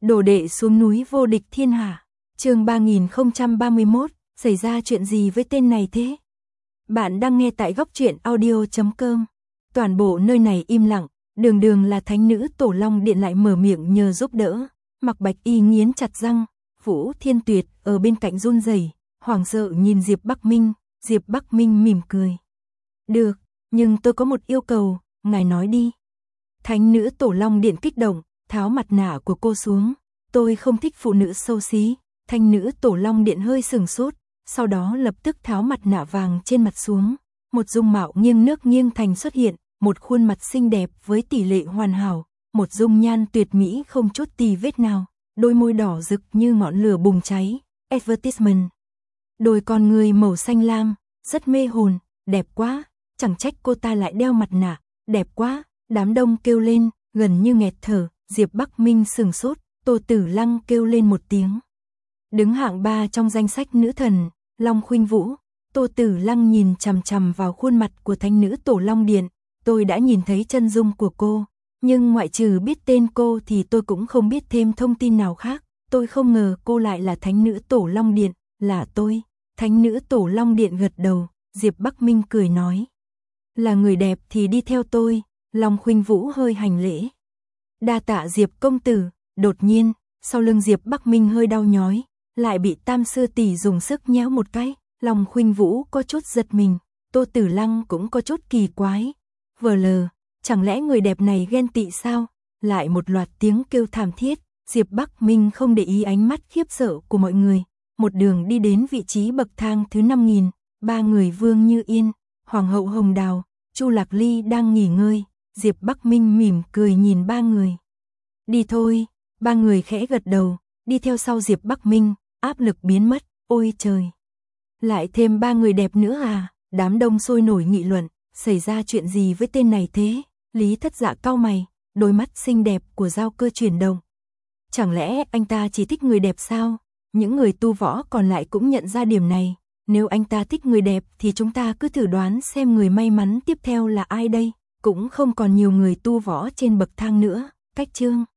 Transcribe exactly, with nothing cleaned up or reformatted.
Đồ đệ xuống núi vô địch thiên hạ. Chương ba nghìn không trăm ba mươi mốt, xảy ra chuyện gì với tên này thế? Bạn đang nghe tại góc truyện audio chấm com. Toàn bộ nơi này im lặng, đường đường là thánh nữ Tổ Long Điện lại mở miệng nhờ giúp đỡ. Mặc Bạch Y nghiến chặt răng, Vũ Thiên Tuyệt ở bên cạnh run rẩy, hoảng sợ nhìn Diệp Bắc Minh. Diệp Bắc Minh mỉm cười. Được, nhưng tôi có một yêu cầu, ngài nói đi. Thánh nữ Tổ Long Điện kích động, tháo mặt nạ của cô xuống. Tôi không thích phụ nữ xấu xí. Thánh nữ Tổ Long Điện hơi sừng sốt, sau đó lập tức tháo mặt nạ vàng trên mặt xuống. Một dung mạo nghiêng nước nghiêng thành xuất hiện, một khuôn mặt xinh đẹp với tỷ lệ hoàn hảo, một dung nhan tuyệt mỹ không chút tì vết nào, đôi môi đỏ rực như ngọn lửa bùng cháy. Advertisement. Đôi con người màu xanh lam, rất mê hồn, đẹp quá, chẳng trách cô ta lại đeo mặt nạ, đẹp quá, đám đông kêu lên, gần như nghẹt thở. Diệp Bắc Minh sừng sốt, Tô Tử Lăng kêu lên một tiếng. Đứng hạng ba trong danh sách nữ thần, Long Khuynh Vũ. Tô Tử Lăng nhìn chằm chằm vào khuôn mặt của thánh nữ Tổ Long Điện. Tôi đã nhìn thấy chân dung của cô, nhưng ngoại trừ biết tên cô thì tôi cũng không biết thêm thông tin nào khác. Tôi không ngờ cô lại là thánh nữ Tổ Long Điện, là tôi. Thánh nữ Tổ Long Điện gật đầu, Diệp Bắc Minh cười nói. Là người đẹp thì đi theo tôi. Long Khuynh Vũ hơi hành lễ. Đa tạ Diệp công tử. Đột nhiên, sau lưng Diệp Bắc Minh hơi đau nhói, lại bị Tam sư tỷ dùng sức nhéo một cái. Long Khuynh Vũ có chút giật mình, Tô Tử Lăng cũng có chút kỳ quái. Vờ lờ, chẳng lẽ người đẹp này ghen tị sao? Lại một loạt tiếng kêu thảm thiết. Diệp Bắc Minh không để ý ánh mắt khiếp sợ của mọi người, một đường đi đến vị trí bậc thang thứ năm nghìn. Ba người Vương Như Yên, Hoàng hậu Hồng Đào, Chu Lạc Ly đang nghỉ ngơi. Diệp Bắc Minh mỉm cười nhìn ba người. Đi thôi. Ba người khẽ gật đầu, đi theo sau Diệp Bắc Minh, áp lực biến mất. Ôi trời, lại thêm ba người đẹp nữa à? Đám đông sôi nổi nghị luận, xảy ra chuyện gì với tên này thế? Lý Thất Dạ cau mày, đôi mắt xinh đẹp của Giao Cơ chuyển động. Chẳng lẽ anh ta chỉ thích người đẹp sao? Những người tu võ còn lại cũng nhận ra điểm này. Nếu anh ta thích người đẹp thì chúng ta cứ thử đoán xem người may mắn tiếp theo là ai đây? Cũng không còn nhiều người tu võ trên bậc thang nữa. Cách chương